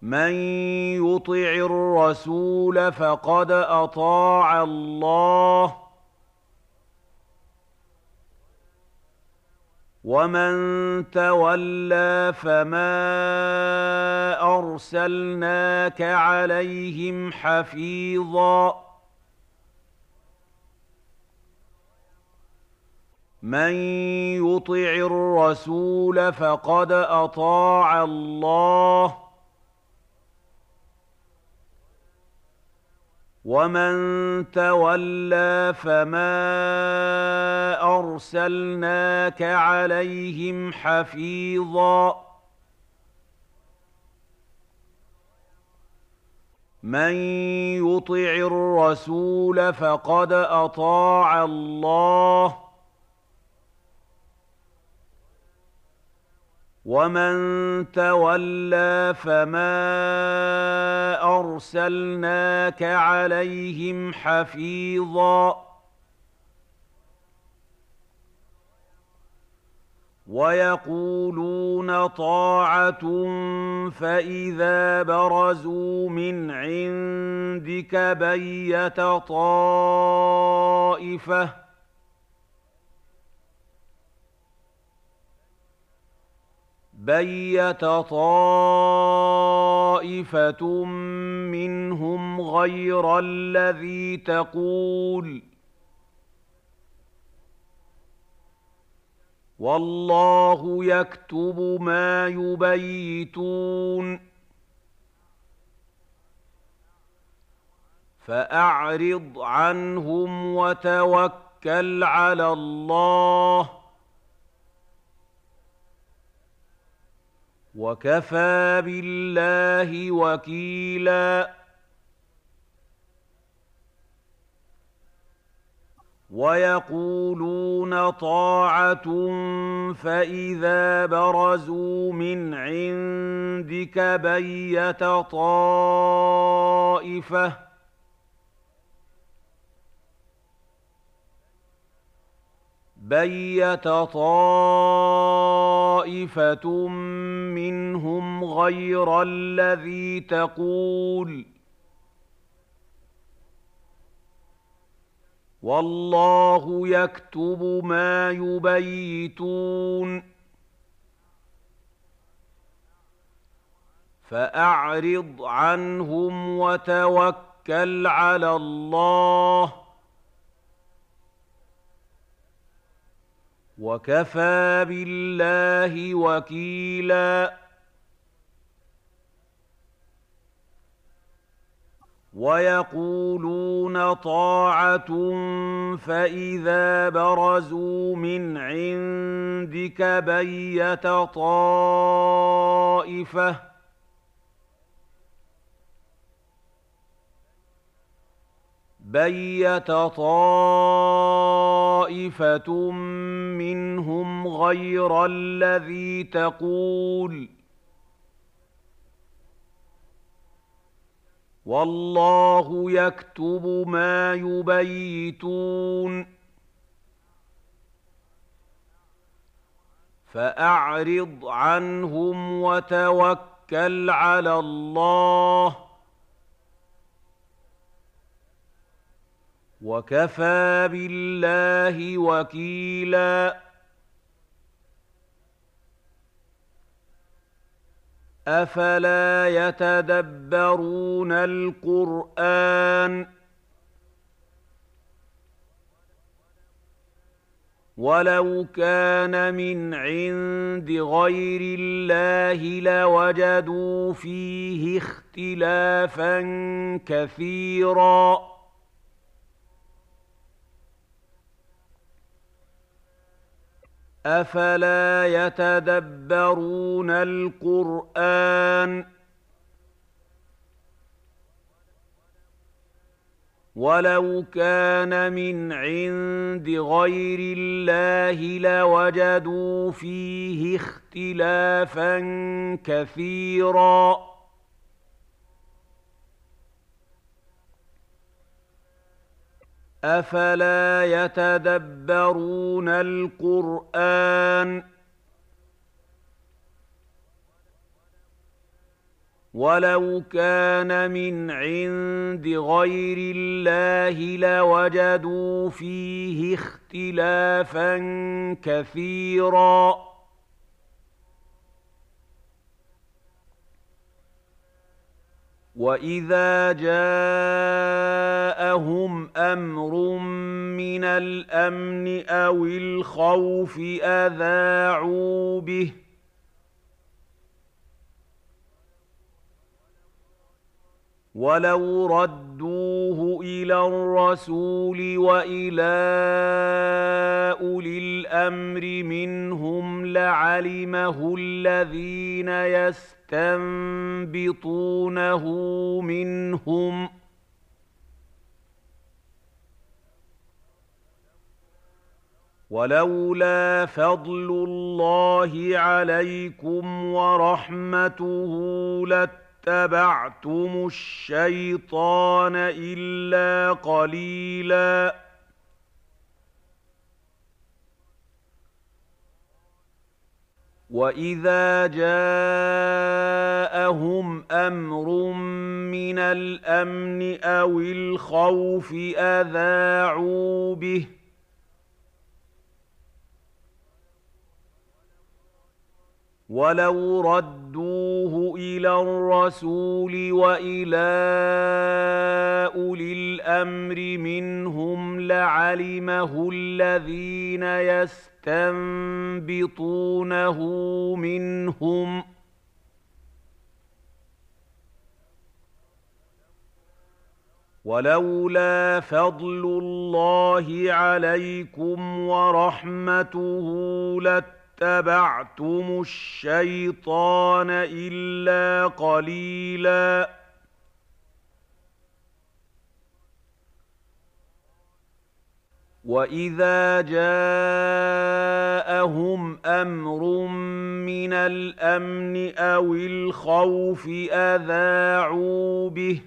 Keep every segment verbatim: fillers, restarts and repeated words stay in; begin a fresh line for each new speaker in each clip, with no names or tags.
مَن يُطِعِ الرَّسُولَ فَقَدْ أَطَاعَ اللَّهَ ۖ وَمَن تَوَلَّىٰ فَمَا أَرْسَلْنَاكَ عَلَيْهِمْ حَفِيظًا. مَن يُطِعِ الرَّسُولَ فَقَدْ أَطَاعَ اللَّهَ ۖ وَمَن تَوَلَّىٰ فَمَا أَرْسَلْنَاكَ عَلَيْهِمْ حَفِيظًا. مَن يُطِعِ الرَّسُولَ فَقَدْ أَطَاعَ اللَّهَ ۖ وَمَن تَوَلَّىٰ فَمَا أَرْسَلْنَاكَ عَلَيْهِمْ حَفِيظًا. وَيَقُولُونَ طَاعَةٌ فَإِذَا بَرَزُوا مِنْ عِندِكَ بَيَّتَ طَائِفَةٌ بَيَّتَ طَائِفَةٌ مِّنْهُمْ غَيْرَ الَّذِي تَقُولُ ۖ وَاللَّهُ يَكْتُبُ مَا يُبَيِّتُونَ. فَأَعْرِضْ عَنْهُمْ وَتَوَكَّلْ عَلَى اللَّهِ ۚ وَكَفَىٰ بِاللَّهِ وَكِيلًا. وَيَقُولُونَ طَاعَةٌ فَإِذَا بَرَزُوا مِنْ عِندِكَ بَيَّتَ طَائِفَةٌ بَيَّتَ طَائِفَةٌ مِّنْهُمْ غَيْرَ الَّذِي تَقُولُ ۖ وَاللَّهُ يَكْتُبُ مَا يُبَيِّتُونَ. فَأَعْرِضْ عَنْهُمْ وَتَوَكَّلْ عَلَى اللَّهِ ۚ وَكَفَىٰ بِاللَّهِ وَكِيلًا. وَيَقُولُونَ طَاعَةٌ فَإِذَا بَرَزُوا مِنْ عِندِكَ بَيَّتَ طَائِفَةٌ بَيَّتَ طَائِفَةٌ مِّنْهُمْ غَيْرَ الَّذِي تَقُولُ ۖ وَاللَّهُ يَكْتُبُ مَا يُبَيِّتُونَ. فَأَعْرِضْ عَنْهُمْ وَتَوَكَّلْ عَلَى اللَّهِ ۚ وَكَفَىٰ بِاللَّهِ وَكِيلًا. أَفَلَا يَتَدَبَّرُونَ الْقُرْآنَ ۚ وَلَوْ كَانَ مِنْ عِندِ غَيْرِ اللَّهِ لَوَجَدُوا فِيهِ اخْتِلَافًا كَثِيرًا. أَفَلَا يَتَدَبَّرُونَ الْقُرْآنَ ۚ وَلَوْ كَانَ مِنْ عِندِ غَيْرِ اللَّهِ لَوَجَدُوا فِيهِ اخْتِلَافًا كَثِيرًا. أَفَلَا يَتَدَبَّرُونَ الْقُرْآنَ ۚ ولو كان من عند غير الله لوجدوا فيه اختلافا كثيرا وإذا جاءهم أمر من الأمن أو الخوف أذاعوا به ولو ردوه إلى الرسول وإلى أولي الأمر منهم لعلمه الذين يستنبطونه منهم ولولا فضل الله عليكم ورحمته لاتبعتم الشيطان إلا قليلا وإذا جاءهم أمر من الأمن أو الخوف أذاعوا به ولو ردوه إلى الرسول وإلى أولي الأمر منهم لعلمه الذين يستنبطونه منهم ولولا فضل الله عليكم ورحمته لاتبعتم الشيطان إلا قليلا وإذا جاءهم أمر من الأمن أو الخوف أذاعوا به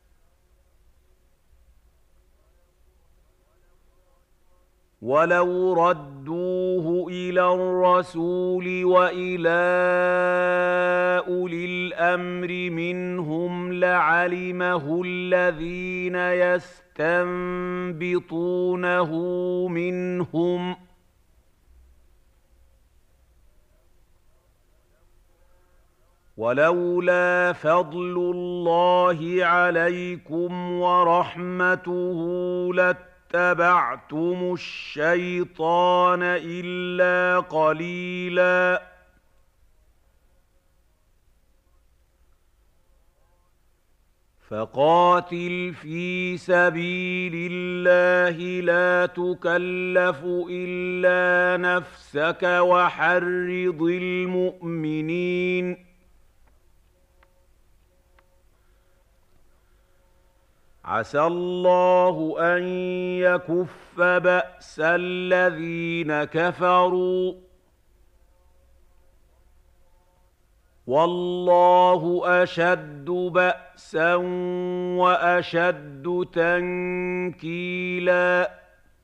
ولو ردوه إلى الرسول وإلى أولي الأمر منهم لعلمه الذين يستنبطونه منهم ولولا فضل الله عليكم ورحمته لاتبعتم الشيطان إلا قليلا فقاتل في سبيل الله لا تكلف إلا نفسك وحرض المؤمنين عسى الله أن يكف بأس الذين كفروا والله أشد بأسا وأشد تنكيلا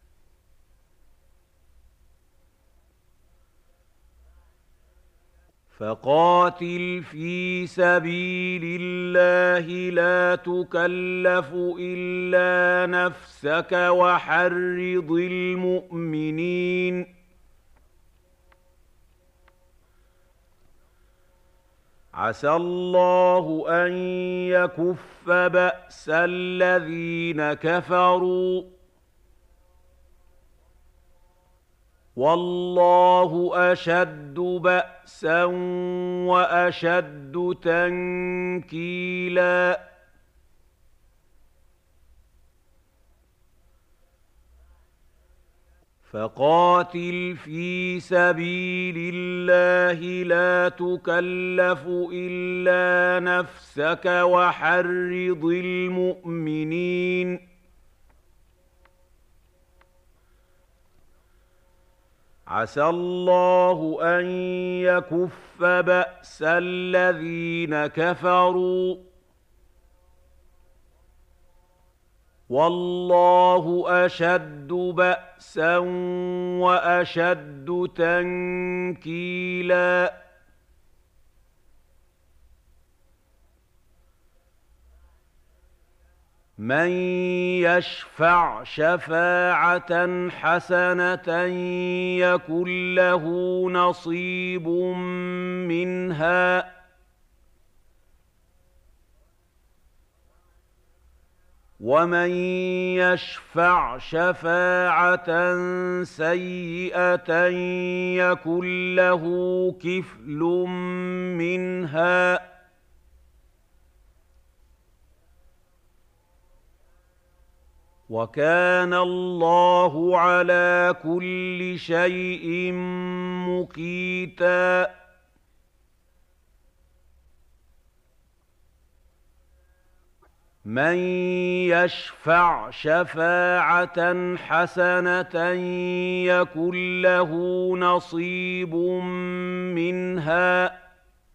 فقاتل في سبيل الله لا تكلف إلا نفسك وحرض المؤمنين عسى الله أن يكف بأس الذين كفروا والله أشد بأسا وأشد تنكيلا فقاتل في سبيل الله لا تكلف إلا نفسك وحرض المؤمنين عسى الله أن يكف بأس الذين كفروا والله أشد بأسا وأشد تنكيلا من يشفع شفاعة حسنة يكن له نصيب منها ومن يشفع شفاعة سيئة يكن له كفل منها وكان الله على كل شيء مقيتاً من يشفع شفاعة حسنة يكن له نصيب منها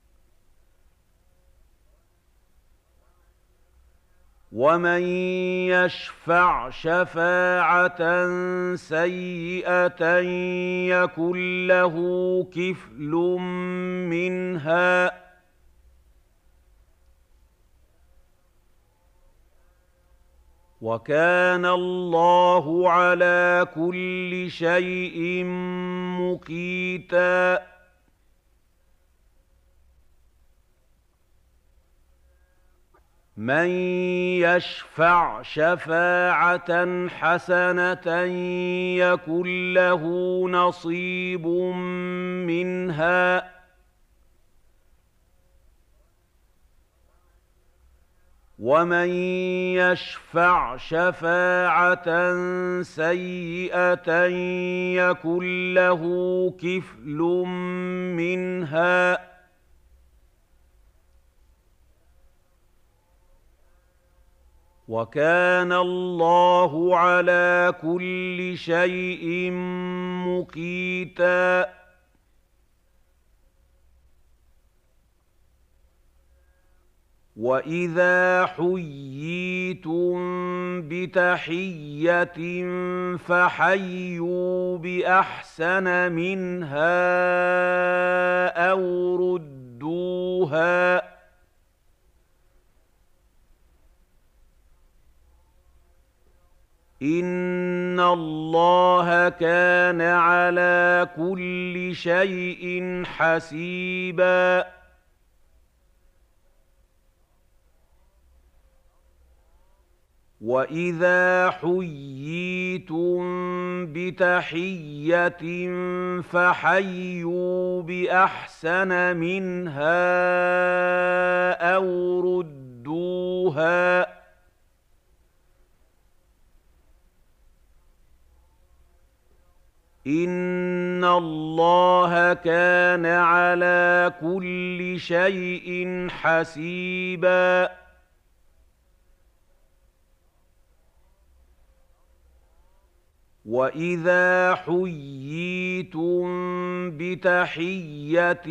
ومن يشفع شفاعة سيئة يكن له كفل منها وكان الله على كل شيء مقيتاً من يشفع شفاعة حسنة يكن له نصيب منها ومن يشفع شفاعة سيئة يكن له كفل منها وكان الله على كل شيء مقيتاً وإذا حييتم بتحية فحيوا بأحسن منها أو ردوها إن الله كان على كل شيء حسيباً وإذا حييتم بتحية فحيوا بأحسن منها أو ردوها إن الله كان على كل شيء حسيباً وإذا حييتم بتحية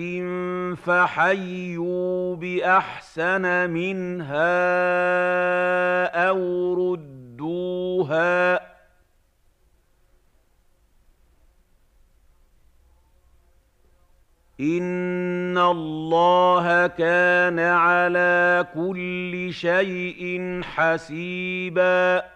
فحيوا بأحسن منها أو ردوها إن الله كان على كل شيء حسيباً